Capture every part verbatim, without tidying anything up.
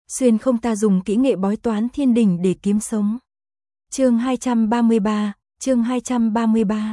xuyên không ta dùng kỹ nghệ bói toán thiên đình để kiếm sống. Chương hai trăm ba mươi ba, chương hai trăm ba mươi ba.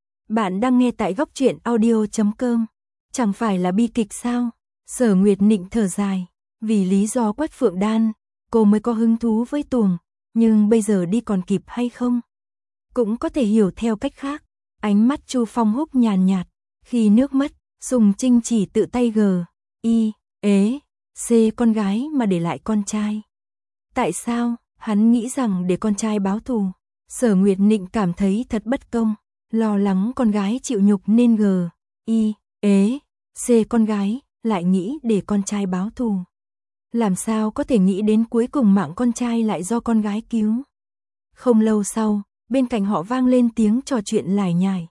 Bạn đang nghe tại góc truyện audio chấm com. Chẳng phải là bi kịch sao? Sở Nguyệt Nịnh thở dài, vì lý do Quách Phượng Đan, cô mới có hứng thú với tuồng, nhưng bây giờ đi còn kịp hay không? Cũng có thể hiểu theo cách khác. Ánh mắt Chu Phong Húc nhàn nhạt, khi nước mất, Sùng Trinh chỉ tự tay g, y, ế, c con gái mà để lại con trai. Tại sao? Hắn nghĩ rằng để con trai báo thù. Sở Nguyệt Nịnh cảm thấy thật bất công, lo lắng con gái chịu nhục nên g, y, ế, c con gái, lại nghĩ để con trai báo thù. Làm sao có thể nghĩ đến cuối cùng mạng con trai lại do con gái cứu. Không lâu sau, bên cạnh họ vang lên tiếng trò chuyện lải nhải.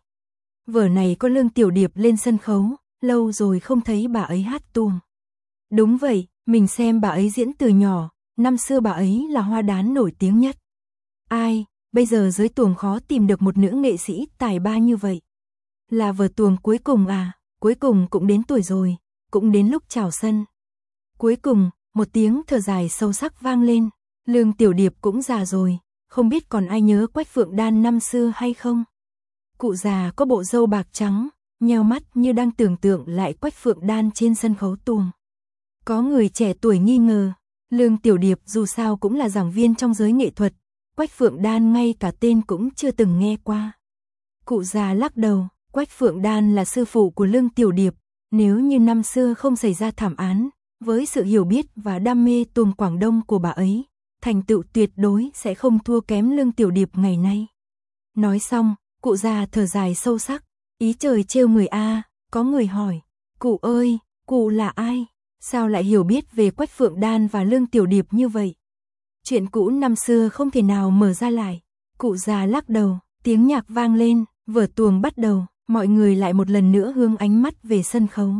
Vở này có Lương Tiểu Điệp lên sân khấu, lâu rồi không thấy bà ấy hát tuồng. Đúng vậy, mình xem bà ấy diễn từ nhỏ, năm xưa bà ấy là hoa đán nổi tiếng nhất. Ai, bây giờ giới tuồng khó tìm được một nữ nghệ sĩ tài ba như vậy. Là vở tuồng cuối cùng à, cuối cùng cũng đến tuổi rồi, cũng đến lúc chào sân. Cuối cùng, một tiếng thở dài sâu sắc vang lên, Lương Tiểu Điệp cũng già rồi, không biết còn ai nhớ Quách Phượng Đan năm xưa hay không? Cụ già có bộ râu bạc trắng, nheo mắt như đang tưởng tượng lại Quách Phượng Đan trên sân khấu tuồng. Có người trẻ tuổi nghi ngờ, Lương Tiểu Điệp dù sao cũng là giảng viên trong giới nghệ thuật, Quách Phượng Đan ngay cả tên cũng chưa từng nghe qua. Cụ già lắc đầu, Quách Phượng Đan là sư phụ của Lương Tiểu Điệp, nếu như năm xưa không xảy ra thảm án, với sự hiểu biết và đam mê tuồng Quảng Đông của bà ấy, thành tựu tuyệt đối sẽ không thua kém Lương Tiểu Điệp ngày nay. Nói xong, cụ già thở dài sâu sắc, ý trời trêu người a, có người hỏi, cụ ơi, cụ là ai? Sao lại hiểu biết về Quách Phượng Đan và Lương Tiểu Điệp như vậy? Chuyện cũ năm xưa không thể nào mở ra lại. Cụ già lắc đầu, tiếng nhạc vang lên, vở tuồng bắt đầu, mọi người lại một lần nữa hướng ánh mắt về sân khấu.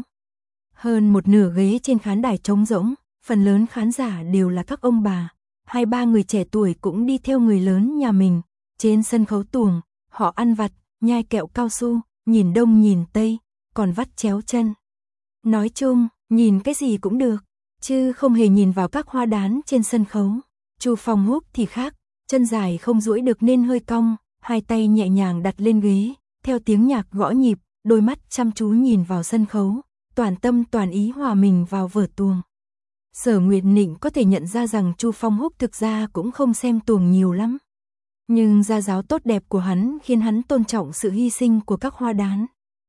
Hơn một nửa ghế trên khán đài trống rỗng, phần lớn khán giả đều là các ông bà. Hai ba người trẻ tuổi cũng đi theo người lớn nhà mình. Trên sân khấu tuồng, họ ăn vặt, nhai kẹo cao su, nhìn đông nhìn tây, còn vắt chéo chân. Nói chung, nhìn cái gì cũng được, chứ không hề nhìn vào các hoa đán trên sân khấu. Chu Phong Húc thì khác, chân dài không duỗi được nên hơi cong, hai tay nhẹ nhàng đặt lên ghế, theo tiếng nhạc gõ nhịp, đôi mắt chăm chú nhìn vào sân khấu, toàn tâm toàn ý hòa mình vào vở tuồng. Sở Nguyệt Nịnh có thể nhận ra rằng Chu Phong Húc thực ra cũng không xem tuồng nhiều lắm. Nhưng gia giáo tốt đẹp của hắn khiến hắn tôn trọng sự hy sinh của các hoa đán.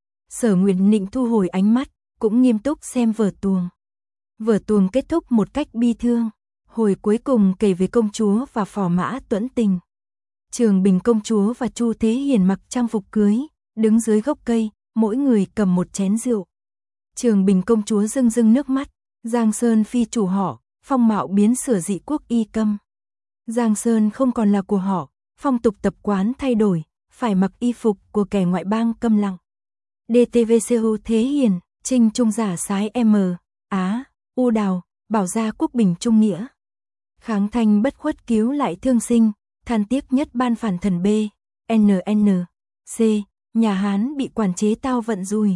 Sở Nguyệt Nịnh thu hồi ánh mắt, cũng nghiêm túc xem vở tuồng. Vở tuồng kết thúc một cách bi thương. Hồi cuối cùng kể về công chúa và phò mã Tuẫn Tình. Trường Bình công chúa và Chu Thế Hiền mặc trang phục cưới, đứng dưới gốc cây, mỗi người cầm một chén rượu. Trường Bình công chúa rưng rưng nước mắt, Giang Sơn phi chủ họ, phong mạo biến sửa dị quốc y câm. Giang Sơn không còn là của họ, phong tục tập quán thay đổi, phải mặc y phục của kẻ ngoại bang câm lặng. đê tê vê Chu Thế Hiền, Trinh Trung giả sái M, Á, U Đào, bảo gia quốc bình trung nghĩa. Kháng thanh bất khuất cứu lại thương sinh, than tiếc nhất ban phản thần B, N N, C, nhà Hán bị quản chế tao vận rùi.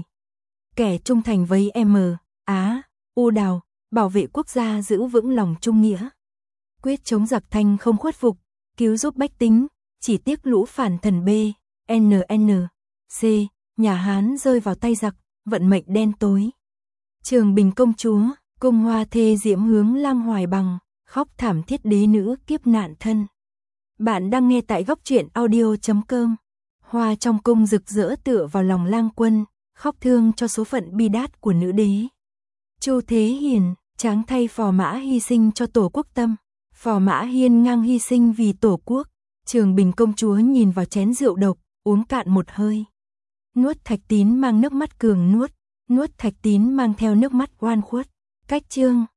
Kẻ trung thành với M, Á, U Đào, bảo vệ quốc gia giữ vững lòng trung nghĩa. Quyết chống giặc thanh không khuất phục, cứu giúp bách tính, chỉ tiếc lũ phản thần B, N N, C, nhà Hán rơi vào tay giặc, vận mệnh đen tối. Trường Bình công chúa, cung hoa thê diễm hướng lang hoài bằng, khóc thảm thiết đế nữ kiếp nạn thân. Bạn đang nghe tại góc truyện audio chấm com. Hoa trong cung rực rỡ tựa vào lòng lang quân, khóc thương cho số phận bi đát của nữ đế. Chu Thế Hiền, tráng thay phò mã hy sinh cho tổ quốc tâm, phò mã hiên ngang hy sinh vì tổ quốc. Trường Bình công chúa nhìn vào chén rượu độc, uống cạn một hơi. Nuốt Thạch Tín mang nước mắt cường nuốt, nuốt Thạch Tín mang theo nước mắt oan khuất. Cách chương